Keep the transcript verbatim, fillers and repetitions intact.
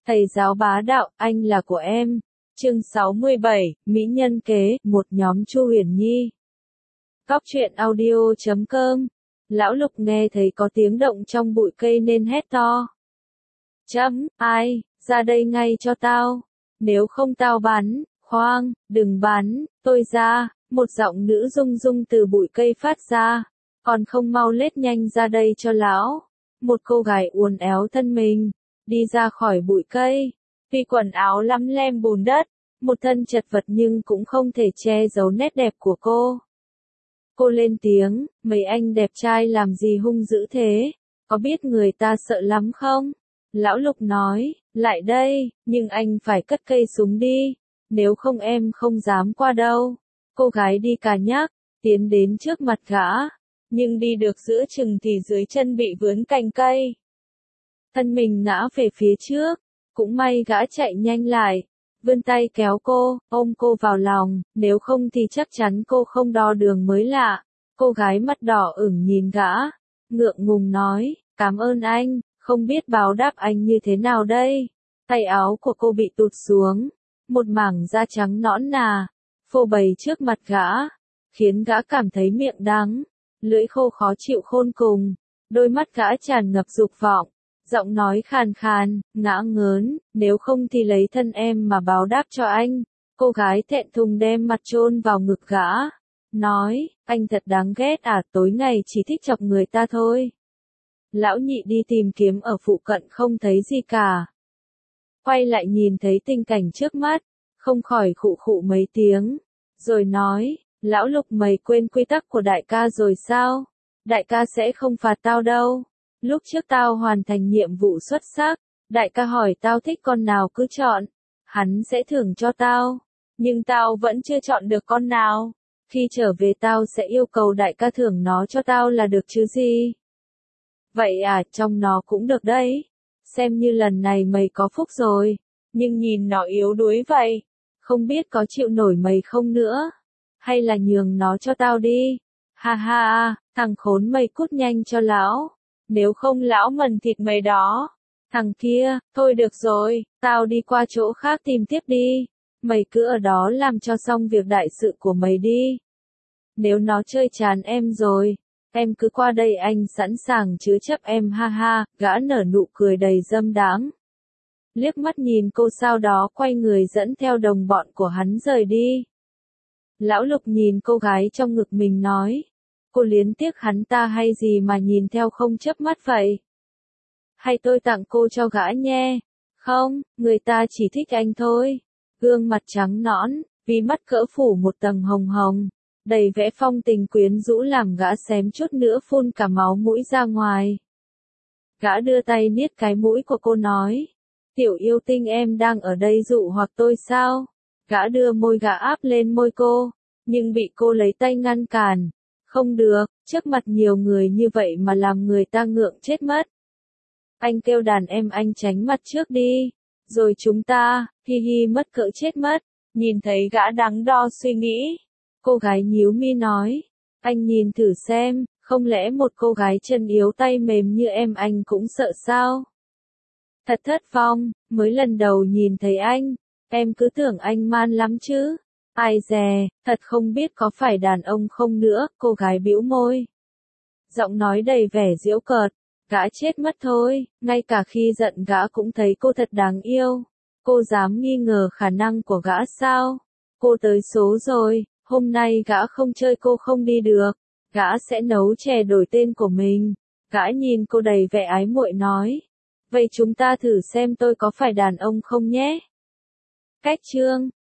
Thầy giáo bá đạo, anh là của em. Chương sáu mươi bảy, Mỹ nhân kế, một nhóm Chu Huyền Nhi. Cóc truyện audio chấm com. Lão Lục nghe thấy có tiếng động trong bụi cây nên hét to. Chấm, ai, ra đây ngay cho tao. Nếu không tao bắn, khoan, đừng bắn, tôi ra. Một giọng nữ rung rung từ bụi cây phát ra. Còn không mau lết nhanh ra đây cho lão. Một cô gái uốn éo thân mình, đi ra khỏi bụi cây. Vì quần áo lấm lem bùn đất, một thân chật vật nhưng cũng không thể che giấu nét đẹp của cô. Cô lên tiếng, mấy anh đẹp trai làm gì hung dữ thế, có biết người ta sợ lắm không? Lão Lục nói, lại đây, nhưng anh phải cất cây súng đi, nếu không em không dám qua đâu. Cô gái đi cà nhắc, tiến đến trước mặt gã, nhưng đi được giữa chừng thì dưới chân bị vướng cành cây. Thân mình ngã về phía trước, cũng may gã chạy nhanh lại, vươn tay kéo cô, ôm cô vào lòng, nếu không thì chắc chắn cô không đo đường mới lạ. Cô gái mắt đỏ ửng nhìn gã, ngượng ngùng nói, cảm ơn anh, không biết báo đáp anh như thế nào đây. Tay áo của cô bị tụt xuống, một mảng da trắng nõn nà, phô bày trước mặt gã, khiến gã cảm thấy miệng đắng, lưỡi khô khó chịu khôn cùng, đôi mắt gã tràn ngập dục vọng. Giọng nói khàn khàn, ngã ngớn, nếu không thì lấy thân em mà báo đáp cho anh. Cô gái thẹn thùng đem mặt chôn vào ngực gã, nói, anh thật đáng ghét à, tối ngày chỉ thích chọc người ta thôi. Lão Nhị đi tìm kiếm ở phụ cận không thấy gì cả. Quay lại nhìn thấy tình cảnh trước mắt, không khỏi khụ khụ mấy tiếng, rồi nói, Lão Lục mày quên quy tắc của đại ca rồi sao? Đại ca sẽ không phạt tao đâu. Lúc trước tao hoàn thành nhiệm vụ xuất sắc, đại ca hỏi tao thích con nào cứ chọn, hắn sẽ thưởng cho tao, nhưng tao vẫn chưa chọn được con nào, khi trở về tao sẽ yêu cầu đại ca thưởng nó cho tao là được chứ gì. Vậy à, trong nó cũng được đấy, xem như lần này mày có phúc rồi, nhưng nhìn nó yếu đuối vậy, không biết có chịu nổi mày không nữa, hay là nhường nó cho tao đi, ha ha, thằng khốn mày cút nhanh cho lão. Nếu không lão mần thịt mày đó. Thằng kia, thôi được rồi, tao đi qua chỗ khác tìm tiếp đi. Mày cứ ở đó làm cho xong việc đại sự của mày đi. Nếu nó chơi chán em rồi, em cứ qua đây anh sẵn sàng chứa chấp em ha ha, gã nở nụ cười đầy dâm đáng. Liếc mắt nhìn cô sau đó quay người dẫn theo đồng bọn của hắn rời đi. Lão Lục nhìn cô gái trong ngực mình nói. Cô liến tiếc hắn ta hay gì mà nhìn theo không chớp mắt vậy? Hay tôi tặng cô cho gã nhé? Không, người ta chỉ thích anh thôi. Gương mặt trắng nõn, vì mắt cỡ phủ một tầng hồng hồng, đầy vẻ phong tình quyến rũ làm gã xém chút nữa phun cả máu mũi ra ngoài. Gã đưa tay niết cái mũi của cô nói, tiểu yêu tinh em đang ở đây dụ hoặc tôi sao? Gã đưa môi gã áp lên môi cô, nhưng bị cô lấy tay ngăn cản. Không được, trước mặt nhiều người như vậy mà làm người ta ngượng chết mất. Anh kêu đàn em anh tránh mặt trước đi, rồi chúng ta, hi hi mất cỡ chết mất. Nhìn thấy gã đắn đo suy nghĩ, cô gái nhíu mi nói, anh nhìn thử xem, không lẽ một cô gái chân yếu tay mềm như em anh cũng sợ sao? Thật thất vọng, mới lần đầu nhìn thấy anh, em cứ tưởng anh man lắm chứ. Ai dè, thật không biết có phải đàn ông không nữa, cô gái bĩu môi. Giọng nói đầy vẻ giễu cợt, gã chết mất thôi, ngay cả khi giận gã cũng thấy cô thật đáng yêu. Cô dám nghi ngờ khả năng của gã sao? Cô tới số rồi, hôm nay gã không chơi cô không đi được, gã sẽ nấu chè đổi tên của mình. Gã nhìn cô đầy vẻ ái muội nói, vậy chúng ta thử xem tôi có phải đàn ông không nhé. Cách chương